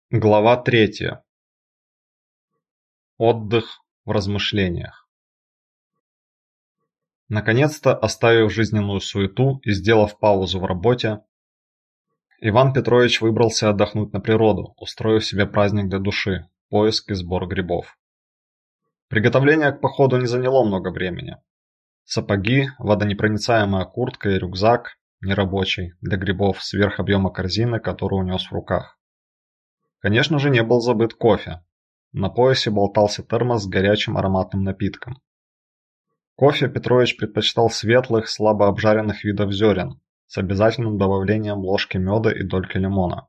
Глава 3. Отдых в размышлениях. Наконец-то, оставив жизненную суету и сделав паузу в работе, Иван Петрович выбрался отдохнуть на природу, устроив себе праздник для души – поиск и сбор грибов. Приготовление к походу не заняло много времени. Сапоги, водонепроницаемая куртка и рюкзак, нерабочий, для грибов сверх объема корзины, которую унес в руках. Конечно же, не был забыт кофе. На поясе болтался термос с горячим ароматным напитком. Кофе Петрович предпочитал светлых, слабо обжаренных видов зерен, с обязательным добавлением ложки меда и дольки лимона.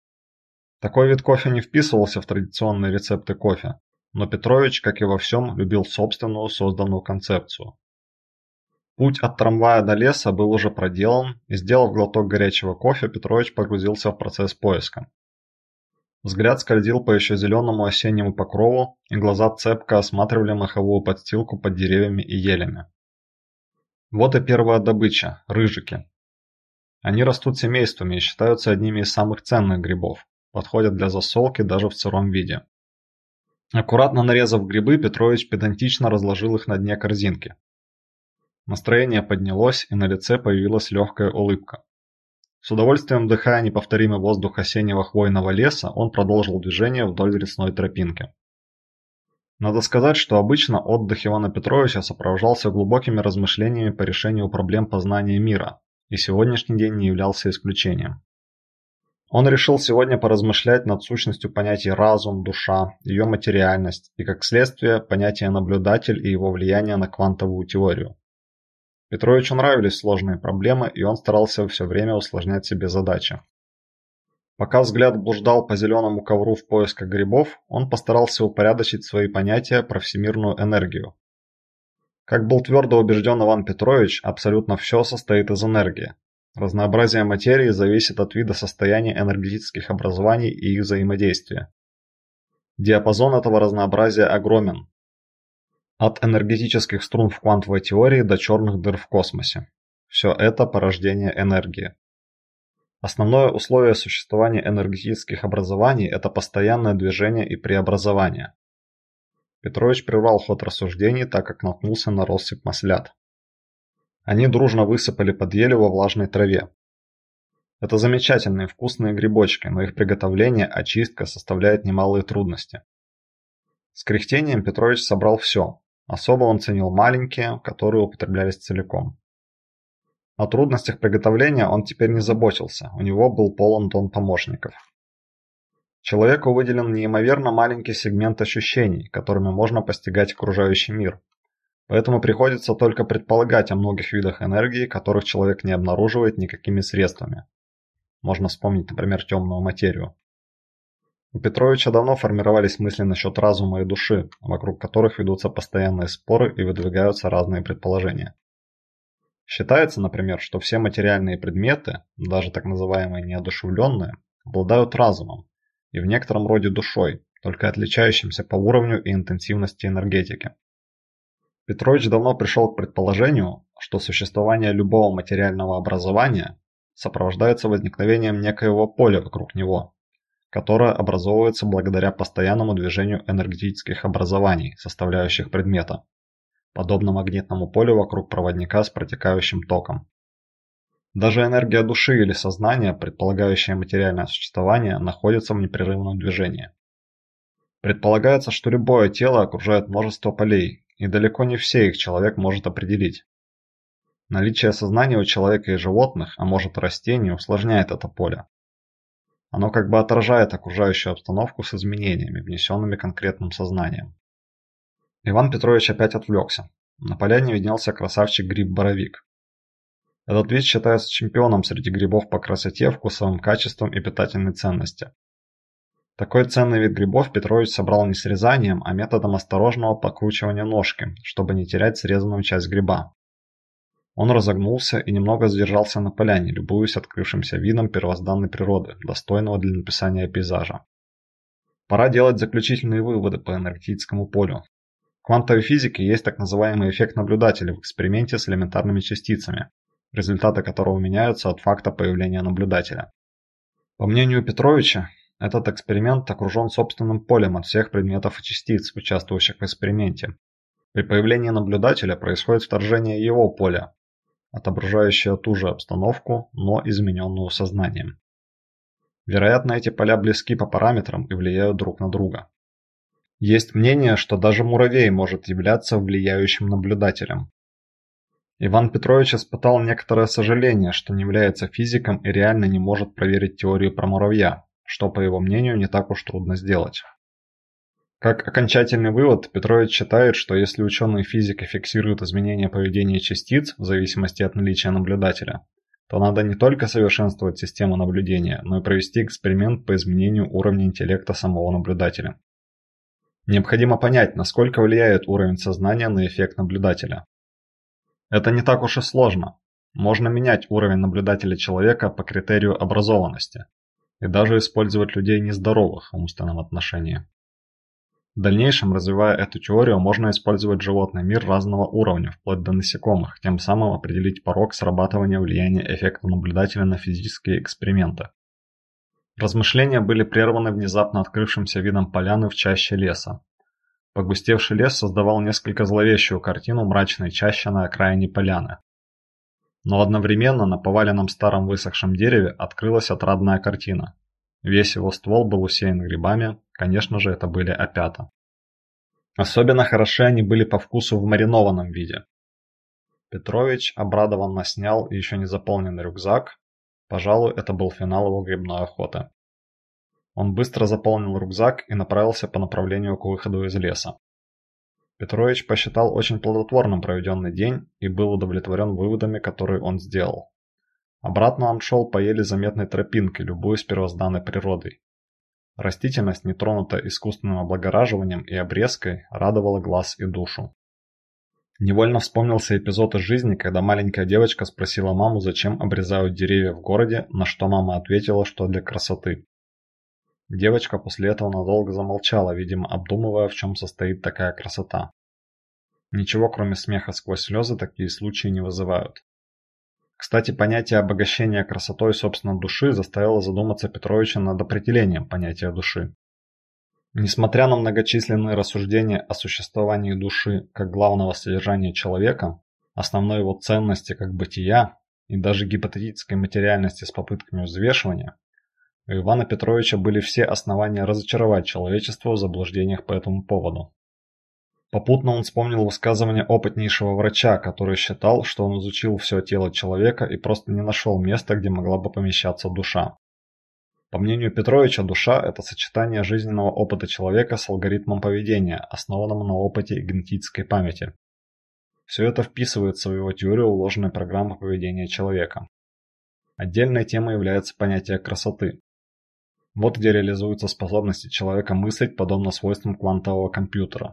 Такой вид кофе не вписывался в традиционные рецепты кофе, но Петрович, как и во всем, любил собственную созданную концепцию. Путь от трамвая до леса был уже проделан, и, сделав глоток горячего кофе, Петрович погрузился в процесс поиска. Взгляд скользил по еще зеленому осеннему покрову, и глаза цепко осматривали моховую подстилку под деревьями и елями. Вот и первая добыча – рыжики. Они растут семействами и считаются одними из самых ценных грибов, подходят для засолки даже в сыром виде. Аккуратно нарезав грибы, Петрович педантично разложил их на дне корзинки. Настроение поднялось, и на лице появилась легкая улыбка. С удовольствием вдыхая неповторимый воздух осеннего хвойного леса, он продолжил движение вдоль лесной тропинки. Надо сказать, что обычно отдых Ивана Петровича сопровождался глубокими размышлениями по решению проблем познания мира, и сегодняшний день не являлся исключением. Он решил сегодня поразмышлять над сущностью понятий разум, душа, ее материальность и, как следствие, понятия наблюдатель и его влияние на квантовую теорию. Петровичу нравились сложные проблемы, и он старался все время усложнять себе задачи. Пока взгляд блуждал по зеленому ковру в поисках грибов, он постарался упорядочить свои понятия про всемирную энергию. Как был твердо убежден Иван Петрович, абсолютно все состоит из энергии. Разнообразие материи зависит от вида состояния энергетических образований и их взаимодействия. Диапазон этого разнообразия огромен. От энергетических струн в квантовой теории до черных дыр в космосе. Все это порождение энергии. Основное условие существования энергетических образований – это постоянное движение и преобразование. Петрович прервал ход рассуждений, так как наткнулся на россыпь маслят. Они дружно высыпали под елю во влажной траве. Это замечательные вкусные грибочки, но их приготовление, очистка составляет немалые трудности. С кряхтением Петрович собрал все. Особо он ценил маленькие, которые употреблялись целиком. О трудностях приготовления он теперь не заботился, у него был полон дом помощников. Человеку выделен неимоверно маленький сегмент ощущений, которыми можно постигать окружающий мир. Поэтому приходится только предполагать о многих видах энергии, которых человек не обнаруживает никакими средствами. Можно вспомнить, например, темную материю. У Петровича давно формировались мысли насчет разума и души, вокруг которых ведутся постоянные споры и выдвигаются разные предположения. Считается, например, что все материальные предметы, даже так называемые неодушевленные, обладают разумом и в некотором роде душой, только отличающимся по уровню и интенсивности энергетики. Петрович давно пришел к предположению, что существование любого материального образования сопровождается возникновением некоего поля вокруг него, которое образовывается благодаря постоянному движению энергетических образований, составляющих предмета, подобно магнитному полю вокруг проводника с протекающим током. Даже энергия души или сознания, предполагающая материальное существование, находится в непрерывном движении. Предполагается, что любое тело окружает множество полей, и далеко не все их человек может определить. Наличие сознания у человека и животных, а может и растений, усложняет это поле. Оно как бы отражает окружающую обстановку с изменениями, внесенными конкретным сознанием. Иван Петрович опять отвлекся. На поляне виднелся красавчик-гриб-боровик. Этот вид считается чемпионом среди грибов по красоте, вкусовым качествам и питательной ценности. Такой ценный вид грибов Петрович собрал не срезанием, а методом осторожного покручивания ножки, чтобы не терять срезанную часть гриба. Он разогнулся и немного задержался на поляне, любуясь открывшимся видом первозданной природы, достойного для написания пейзажа. Пора делать заключительные выводы по энергетическому полю. В квантовой физике есть так называемый эффект наблюдателя в эксперименте с элементарными частицами, результаты которого меняются от факта появления наблюдателя. По мнению Петровича, Этот эксперимент окружен собственным полем от всех предметов и частиц, участвующих в эксперименте. При появлении наблюдателя происходит вторжение его поля, отображающее ту же обстановку, но измененную сознанием. Вероятно, эти поля близки по параметрам и влияют друг на друга. Есть мнение, что даже муравей может являться влияющим наблюдателем. Иван Петрович испытал некоторое сожаление, что не является физиком и реально не может проверить теорию про муравья, что, по его мнению, не так уж трудно сделать. Как окончательный вывод, Петрович считает, что если ученые-физики фиксируют изменения поведения частиц в зависимости от наличия наблюдателя, то надо не только совершенствовать систему наблюдения, но и провести эксперимент по изменению уровня интеллекта самого наблюдателя. Необходимо понять, насколько влияет уровень сознания на эффект наблюдателя. Это не так уж и сложно. Можно менять уровень наблюдателя человека по критерию образованности и даже использовать людей нездоровых в умственном отношении. В дальнейшем, развивая эту теорию, можно использовать животный мир разного уровня, вплоть до насекомых, тем самым определить порог срабатывания влияния эффекта наблюдателя на физические эксперименты. Размышления были прерваны внезапно открывшимся видом поляны в чаще леса. Погустевший лес создавал несколько зловещую картину мрачной чащи на окраине поляны. Но одновременно на поваленном старом высохшем дереве открылась отрадная картина. Весь его ствол был усеян грибами, конечно же, это были опята. Особенно хороши они были по вкусу в маринованном виде. Петрович обрадованно снял еще не заполненный рюкзак. Пожалуй, это был финал его грибной охоты. Он быстро заполнил рюкзак и направился по направлению к выходу из леса. Петрович посчитал очень плодотворным проведенный день и был удовлетворен выводами, которые он сделал. Обратно он шел по еле заметной тропинке, любуясь первозданной природой. Растительность, не тронутая искусственным облагораживанием и обрезкой, радовала глаз и душу. Невольно вспомнился эпизод из жизни, когда маленькая девочка спросила маму, зачем обрезают деревья в городе, на что мама ответила, что для красоты. Девочка после этого надолго замолчала, видимо, обдумывая, в чем состоит такая красота. Ничего, кроме смеха сквозь слезы, такие случаи не вызывают. Кстати, понятие обогащения красотой собственной души заставило задуматься Петровича над определением понятия души. Несмотря на многочисленные рассуждения о существовании души как главного содержания человека, основной его ценности как бытия и даже гипотетической материальности с попытками взвешивания, у Ивана Петровича были все основания разочаровать человечество в заблуждениях по этому поводу. Попутно он вспомнил высказывание опытнейшего врача, который считал, что он изучил все тело человека и просто не нашел места, где могла бы помещаться душа. По мнению Петровича, душа – это сочетание жизненного опыта человека с алгоритмом поведения, основанным на опыте и генетической памяти. Все это вписывается в его теорию уложенной программы поведения человека. Отдельной темой является понятие красоты. Вот где реализуются способности человека мыслить подобно свойствам квантового компьютера.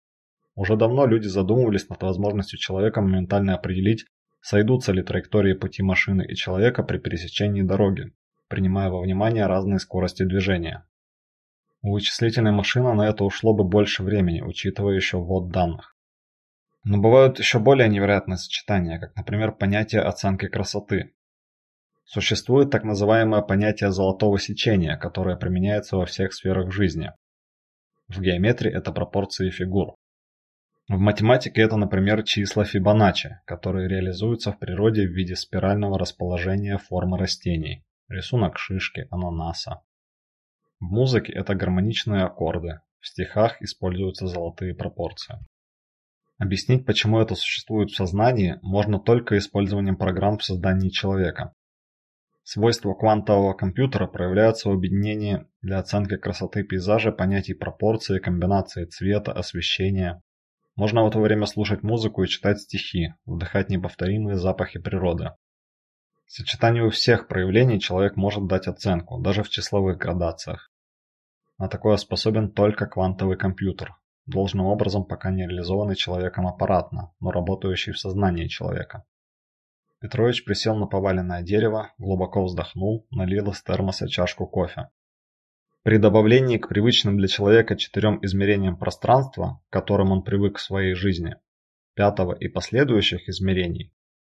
Уже давно люди задумывались над возможностью человека моментально определить, сойдутся ли траектории пути машины и человека при пересечении дороги, принимая во внимание разные скорости движения. У вычислительной машины на это ушло бы больше времени, учитывая еще ввод данных. Но бывают еще более невероятные сочетания, как, например, понятие оценки красоты. Существует так называемое понятие золотого сечения, которое применяется во всех сферах жизни. В геометрии это пропорции фигур. В математике это, например, числа Фибоначчи, которые реализуются в природе в виде спирального расположения формы растений. Рисунок шишки, ананаса. В музыке это гармоничные аккорды. В стихах используются золотые пропорции. Объяснить, почему это существует в сознании, можно только использованием программ в создании человека. Свойства квантового компьютера проявляются в объединении для оценки красоты пейзажа понятий пропорции, комбинации цвета, освещения. Можно в это время слушать музыку и читать стихи, вдыхать неповторимые запахи природы. Сочетанию всех проявлений человек может дать оценку, даже в числовых градациях. На такое способен только квантовый компьютер, должным образом пока не реализованный человеком аппаратно, но работающий в сознании человека. Петрович присел на поваленное дерево, глубоко вздохнул, налил из термоса чашку кофе. При добавлении к привычным для человека 4 измерениям пространства, к которым он привык в своей жизни, 5-го и последующих измерений,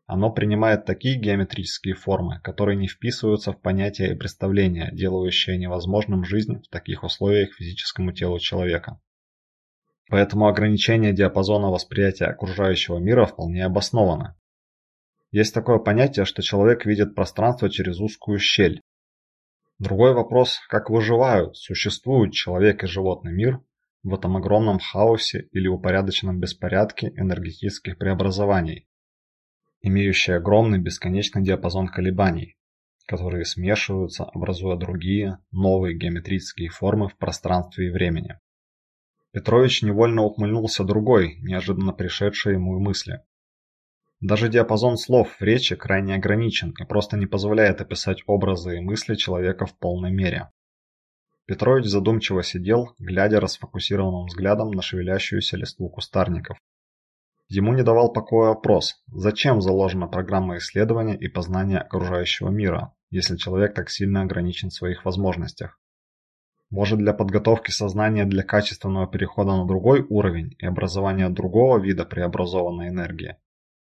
Оно принимает такие геометрические формы, которые не вписываются в понятия и представления, делающие невозможным жизнь в таких условиях физическому телу человека. Поэтому ограничение диапазона восприятия окружающего мира вполне обосновано. Есть такое понятие, что человек видит пространство через узкую щель. Другой вопрос, как выживают, существуют человек и животный мир в этом огромном хаосе или упорядоченном беспорядке энергетических преобразований, имеющие огромный бесконечный диапазон колебаний, которые смешиваются, образуя другие, новые геометрические формы в пространстве и времени. Петрович невольно ухмыльнулся другой, неожиданно пришедшей ему мысли. Даже диапазон слов в речи крайне ограничен и просто не позволяет описать образы и мысли человека в полной мере. Петрович задумчиво сидел, глядя расфокусированным взглядом на шевелящуюся листву кустарников. Ему не давал покоя вопрос, зачем заложена программа исследования и познания окружающего мира, если человек так сильно ограничен в своих возможностях. Может, для подготовки сознания для качественного перехода на другой уровень и образования другого вида преобразованной энергии?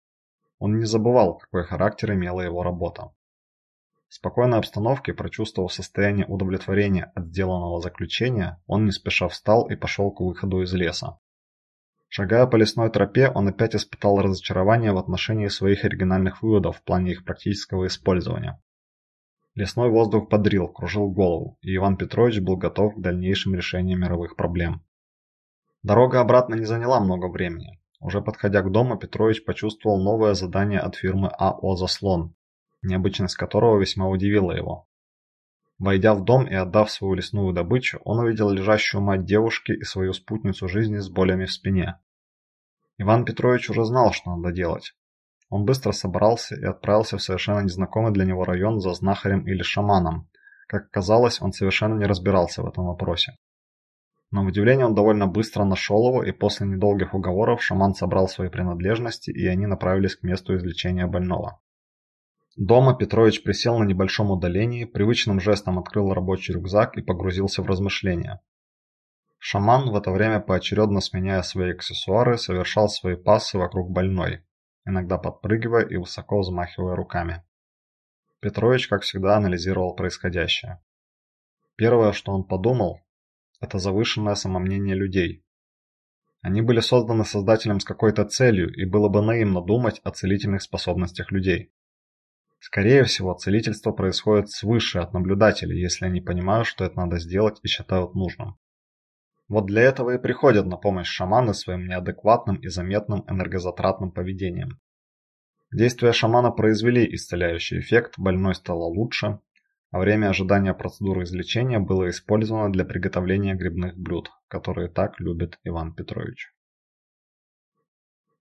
Он не забывал, какой характер имела его работа. В спокойной обстановке, прочувствовав состояние удовлетворения от сделанного заключения, он не спеша встал и пошел к выходу из леса. Шагая по лесной тропе, он опять испытал разочарование в отношении своих оригинальных выводов в плане их практического использования. Лесной воздух бодрил, кружил голову, и Иван Петрович был готов к дальнейшим решениям мировых проблем. Дорога обратно не заняла много времени. Уже подходя к дому, Петрович почувствовал новое задание от фирмы АО «Заслон», необычность которого весьма удивила его. Войдя в дом и отдав свою лесную добычу, он увидел лежащую мать девушки и свою спутницу жизни с болями в спине. Иван Петрович уже знал, что надо делать. Он быстро собрался и отправился в совершенно незнакомый для него район за знахарем или шаманом. Как оказалось, он совершенно не разбирался в этом вопросе. На удивление он довольно быстро нашел его, и после недолгих уговоров шаман собрал свои принадлежности, и они направились к месту излечения больного. Дома Петрович присел на небольшом удалении, привычным жестом открыл рабочий рюкзак и погрузился в размышления. Шаман, в это время поочередно сменяя свои аксессуары, совершал свои пассы вокруг больной, иногда подпрыгивая и высоко взмахивая руками. Петрович, как всегда, анализировал происходящее. Первое, что он подумал, это завышенное самомнение людей. Они были созданы Создателем с какой-то целью, и было бы наивно думать о целительных способностях людей. Скорее всего, целительство происходит свыше от наблюдателей, если они понимают, что это надо сделать и считают нужным. Вот для этого и приходят на помощь шаманы своим неадекватным и заметным энергозатратным поведением. Действия шамана произвели исцеляющий эффект, больной стало лучше, а время ожидания процедуры излечения было использовано для приготовления грибных блюд, которые так любит Иван Петрович.